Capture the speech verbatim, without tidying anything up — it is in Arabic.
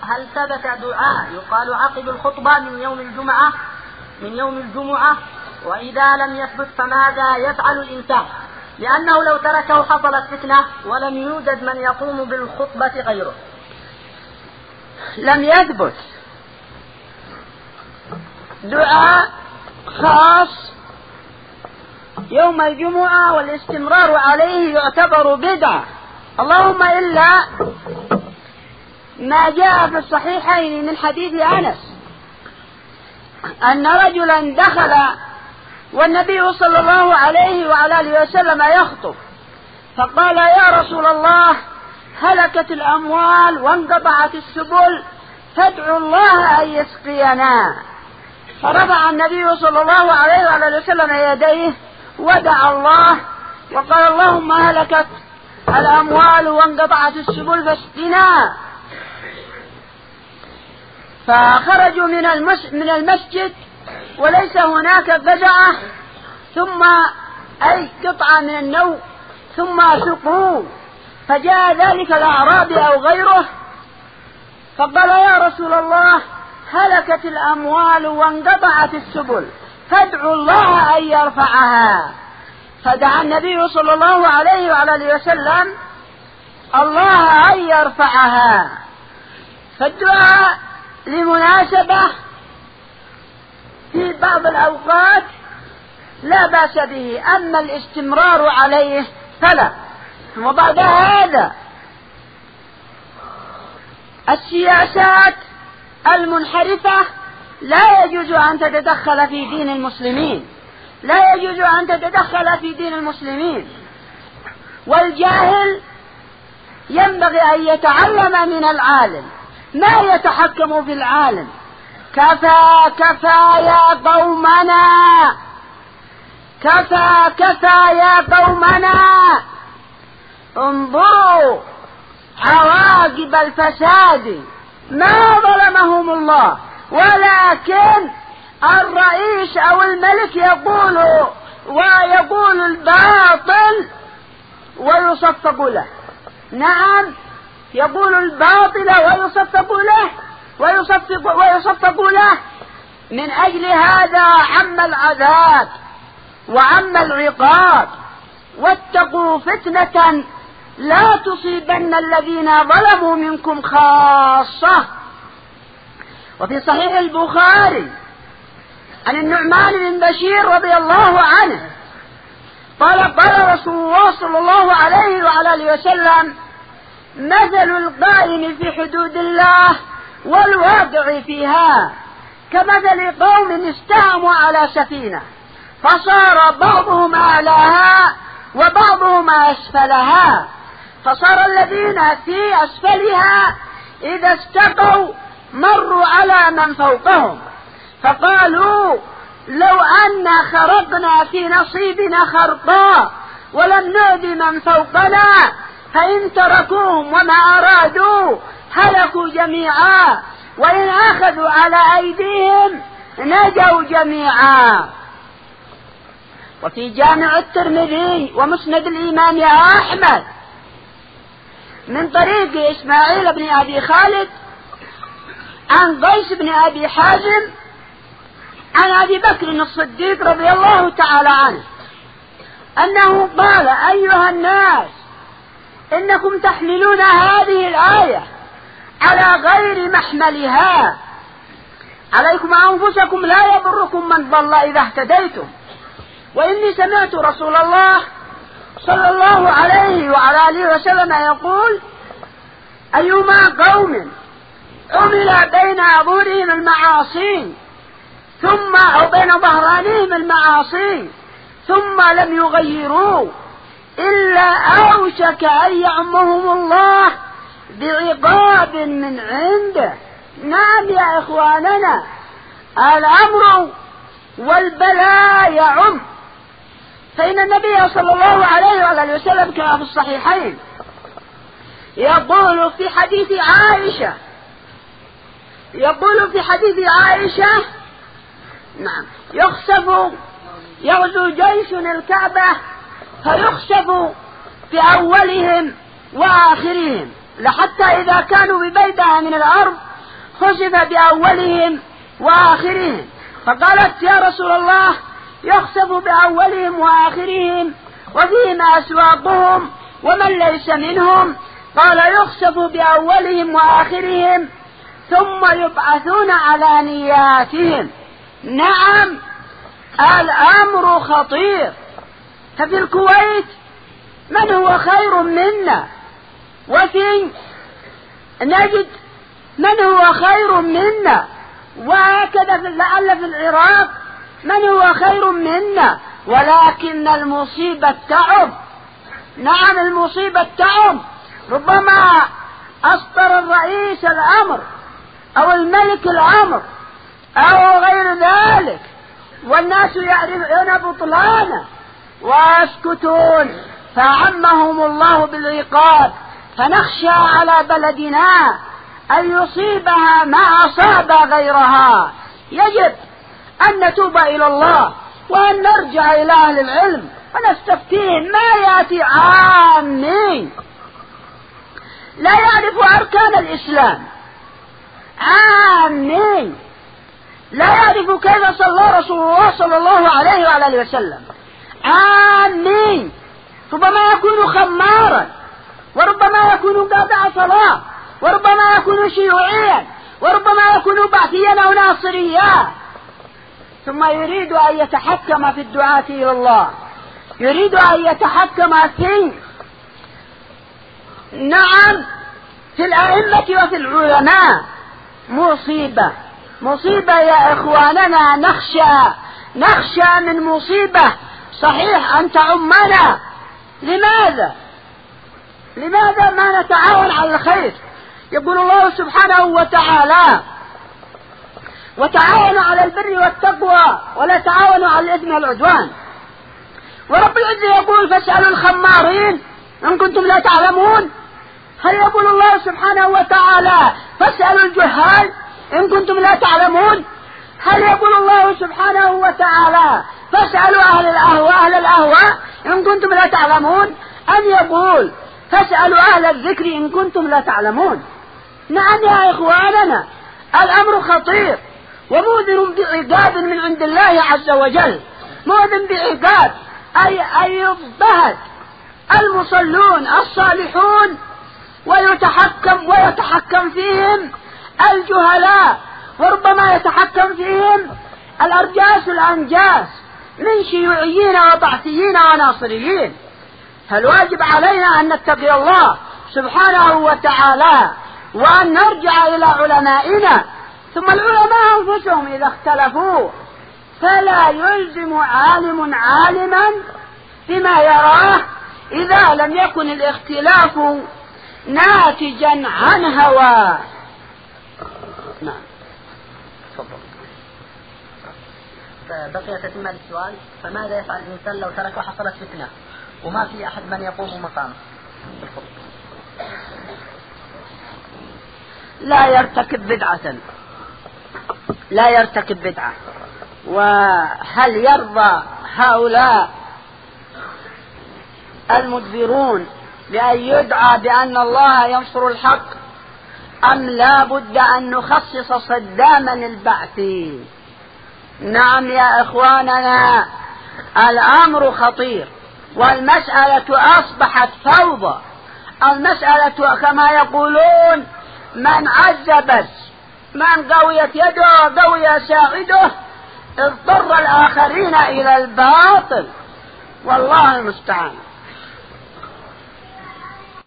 هل ثبت دعاء يقال عقب الخطبة من يوم الجمعة من يوم الجمعة وإذا لم يثبت فماذا يفعل الإنسان؟ لأنه لو تركه حصلت فتنة ولم يوجد من يقوم بالخطبة غيره. لم يثبت دعاء خاص يوم الجمعة والاستمرار عليه يعتبر بدعة، اللهم إلا ما جاء في الصحيحين من حديث أنس أن رجلا دخل والنبي صلى الله عليه وعلى آله وسلم يخطب، فقال يا رسول الله هلكت الأموال وانقطعت السبل فادعوا الله أن يسقينا. فرفع النبي صلى الله عليه وعلى آله وسلم يديه ودعا الله وقال اللهم هلكت الأموال وانقطعت السبل فاسقنا. فخرجوا من من المسجد وليس هناك بدعة ثم أي قطعة من النوم ثم سقوا، فجاء ذلك الأعرابي أو غيره فقال يا رسول الله هلكت الأموال وانقطعت السبل فادعوا الله أن يرفعها. فدعا النبي صلى الله عليه وعلى آله وسلم الله أن يرفعها. فالدعاء لمناسبة في بعض الأوقات لا بأس به، أما الاستمرار عليه فلا. وبعد هذا السياسات المنحرفة لا يجوز أن تتدخل في دين المسلمين، لا يجوز أن تتدخل في دين المسلمين. والجاهل ينبغي أن يتعلم من العالم ما يتحكم في العالم. كفى كفى يا قومنا، كفى كفى يا قومنا، انظروا عواقب الفساد. ما ظلمهم الله ولكن الرئيس أو الملك يقول ويقول الباطل ويصفق له. نعم يقول الباطل ويصفق له ويصفق, ويصفق له. من أجل هذا عم العذاب وعم العقاب. واتقوا فتنة لا تصيبن الذين ظلموا منكم خاصة. وفي صحيح البخاري عن النعمان بن بشير رضي الله عنه قال قال رسول الله صلى الله عليه وعلى آله وسلم مثل القائم في حدود الله والواقع فيها كمثل قوم استهموا على سفينة فصار بعضهم أعلاها وبعضهم أسفلها، فصار الذين في أسفلها إذا استقوا مروا على من فوقهم فقالوا لو أن خرقنا في نصيبنا خرقا ولم نؤذي من فوقنا فإن تركوهم وما أرادوا هلكوا جميعا وإن أخذوا على أيديهم نجوا جميعا. وفي جامع الترمذي ومسند الإمام أحمد من طريق إسماعيل بن أبي خالد عن قيس بن أبي حازم عن أبي بكر الصديق رضي الله تعالى عنه أنه قال أيها الناس إنكم تحملون هذه الآية على غير محملها، عليكم أنفسكم لا يضركم من ضل إذا اهتديتم. وإني سمعت رسول الله صلى الله عليه وعلى آله وسلم يقول أيما قوم عمل بين أظهرهم المعاصي ثم أو بين ظهرانهم المعاصي ثم لم يغيروا إلا أوشك أن يعمهم الله بعقاب من عنده. نعم يا إخواننا الأمر والبلاء يعم. فإن النبي صلى الله عليه وآله وسلم كما في الصحيحين يقول في حديث عائشة يقول في حديث عائشة نعم يخسف يغزو جيش الكعبة فيخسف في أولهم وآخرهم لحتى إذا كانوا ببيدها من الأرض خسف بأولهم وآخرهم. فقالت يا رسول الله يخسف بأولهم وآخرهم وفيهم أسواقهم ومن ليس منهم؟ قال يخسف بأولهم وآخرهم ثم يبعثون على نياتهم. نعم الأمر خطير. ففي الكويت من هو خير منا، وفي نجد من هو خير منا، وهكذا لعل في العراق من هو خير منا، ولكن المصيبة تعم. نعم المصيبة تعم. ربما أصدر الرئيس الأمر أو الملك الأمر أو غير ذلك والناس يعرفون بطلانه ويسكتون، فعمهم الله بالعقاب. فنخشى على بلدنا أن يصيبها ما أصاب غيرها. يجب أن نتوب إلى الله وأن نرجع إلى أهل العلم ونستفتيهم. ما يأتي عامين لا يعرف أركان الإسلام، عامين لا يعرف كيف صلى رسول الله صلى الله عليه وعلى آله وسلم، عامين ربما يكون خمارا، وربما يكون قاطع صلاة، وربما يكون شيوعيا، وربما يكون بعثيا أو ناصريا، ثم يريد أن يتحكم في الدعاة إلى الله، يريد أن يتحكم في نعم في الأئمة وفي العلماء. مصيبة مصيبة يا إخواننا. نخشى نخشى من مصيبة صحيح أن تعمنا. لماذا لماذا ما نتعاون على الخير؟ يقول الله سبحانه وتعالى وتعاونوا على البر والتقوى ولا تعاونوا على الإثم والعدوان. ورب العزة يقول فاسألوا الخمارين إن كنتم لا تعلمون. هل يقول الله سبحانه وتعالى فاسألوا الجهال إن كنتم لا تعلمون؟ هل يقول الله سبحانه وتعالى فاسألوا أهل الأهواء أهل الأهواء إن كنتم لا تعلمون؟ أم يقول فاسألوا أهل الذكر إن كنتم لا تعلمون؟ نعم يا إخواننا الأمر خطير ومؤذن بعقاب من عند الله عز وجل. مؤذن بعقاب أي أن يضطهد المصلون الصالحون ويتحكم ويتحكم فيهم الجهلاء، وربما يتحكم فيهم الأرجاس الأنجاس من شيوعيين وبعثيين وناصريين. فالواجب علينا أن نتقي الله سبحانه وتعالى وأن نرجع إلى علمائنا. ثم العلماء أنفسهم إذا اختلفوا فلا يلزم عالم عالما بما يراه إذا لم يكن الاختلاف ناتجا عن هواه. نعم تفضل. بقي تتم السؤال: فماذا يفعل الإنسان لو ترك وحصلت فتنة وما في أحد من يقوم مقامه؟ لا يرتكب بدعة، لا يرتكب بدعة. وهل يرضى هؤلاء المدبرون بأن يدعى بأن الله ينصر الحق، أم لا بد أن نخصص صداما البعثي؟ نعم يا إخواننا الأمر خطير والمسألة أصبحت فوضى. المسألة كما يقولون من عزبت من قويت يده وقوي ساعده اضطر الآخرين إلى الباطل، والله المستعان.